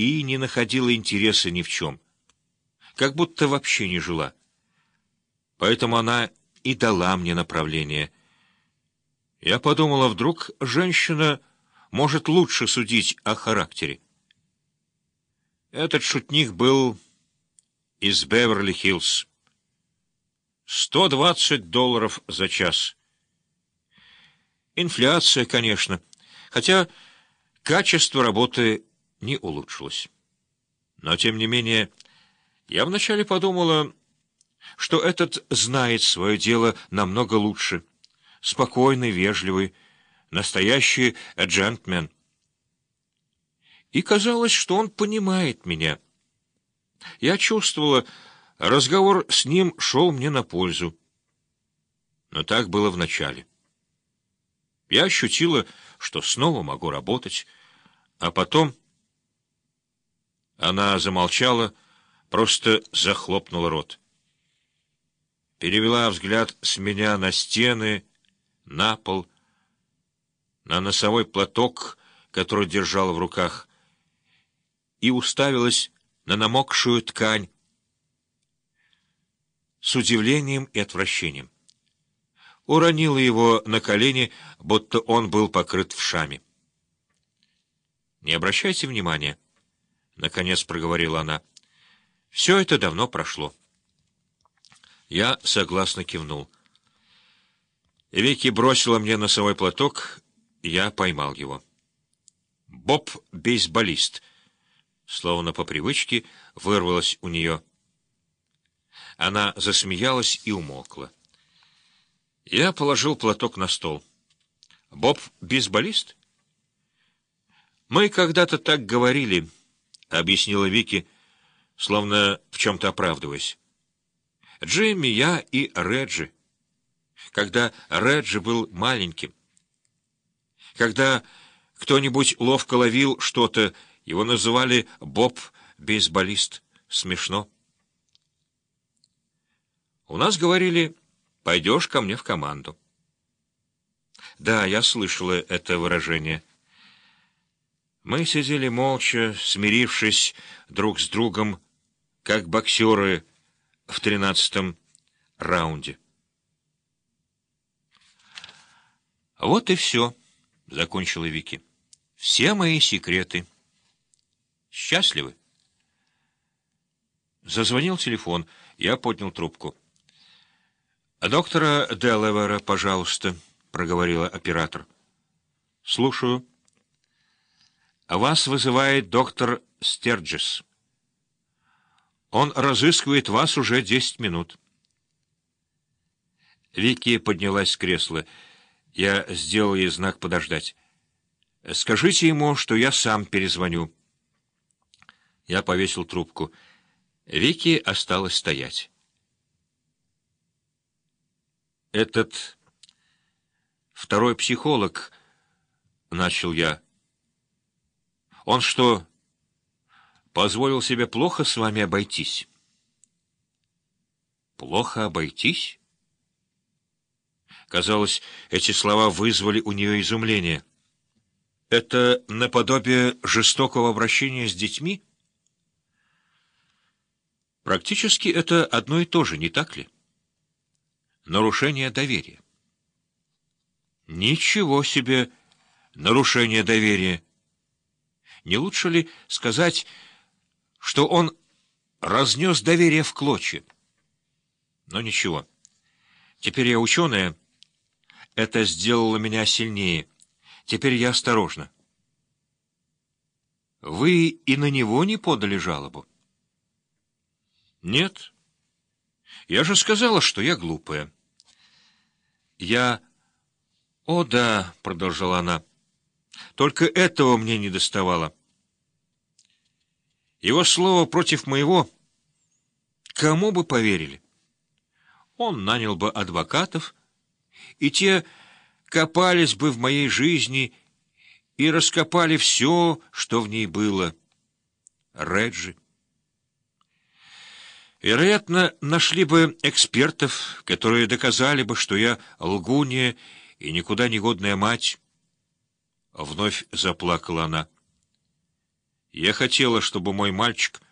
и не находила интереса ни в чем, как будто вообще не жила. Поэтому она и дала мне направление. Я подумала, вдруг женщина может лучше судить о характере. Этот шутник был из Беверли-Хиллз. $120 за час. Инфляция, конечно, хотя качество работы не улучшилось. Но, тем не менее, я вначале подумала, что этот знает свое дело намного лучше. Спокойный, вежливый, настоящий джентльмен. И казалось, что он понимает меня. Я чувствовала, разговор с ним шел мне на пользу. Но так было вначале. Я ощутила, что снова могу работать, а потом... Она замолчала, просто захлопнула рот. Перевела взгляд с меня на стены, на пол, на носовой платок, который держала в руках, и уставилась на намокшую ткань с удивлением и отвращением. Уронила его на колени, будто он был покрыт вшами. «Не обращайте внимания», — наконец проговорила она. «Все это давно прошло». Я согласно кивнул. Вики бросила мне носовой платок, я поймал его. «Боб — бейсболист», словно по привычке вырвалось у нее. Она засмеялась и умолкла. Я положил платок на стол. «Боб — бейсболист?» «Мы когда-то так говорили», — объяснила Вики, словно в чем-то оправдываясь. «Джимми, я и Реджи. Когда Реджи был маленьким. Когда кто-нибудь ловко ловил что-то, его называли Боб-бейсболист. Смешно. У нас говорили: «Пойдешь ко мне в команду». Да, я слышала это выражение. Мы сидели молча, смирившись друг с другом, как боксеры в 13-м раунде. «Вот и все», — закончила Вики. «Все мои секреты. Счастливы?» Зазвонил телефон. Я поднял трубку. «Доктора Делавера, пожалуйста», — проговорила оператор. «Слушаю. Вас вызывает доктор Стерджес. Он разыскивает вас уже 10 минут». Вики поднялась с кресла. Я сделал ей знак подождать. «Скажите ему, что я сам перезвоню». Я повесил трубку. Вики осталась стоять. «Этот второй психолог, — начал я, — он что, позволил себе плохо с вами обойтись?» «Плохо обойтись?» Казалось, эти слова вызвали у нее изумление. «Это наподобие жестокого обращения с детьми?» Практически это одно и то же, не так ли? Нарушение доверия. Ничего себе нарушение доверия! Не лучше ли сказать, что он разнес доверие в клочья? Но ничего. Теперь я ученая. Это сделало меня сильнее. Теперь я осторожна. Вы и на него не подали жалобу? Нет. Я же сказала, что я глупая. Я... О, да, — продолжала она, — только этого мне не доставало. Его слово против моего... Кому бы поверили? Он нанял бы адвокатов, и те копались бы в моей жизни и раскопали все, что в ней было. Реджи. Вероятно, нашли бы экспертов, которые доказали бы, что я лгунья и никуда не годная мать. Вновь заплакала она. Я хотела, чтобы мой мальчик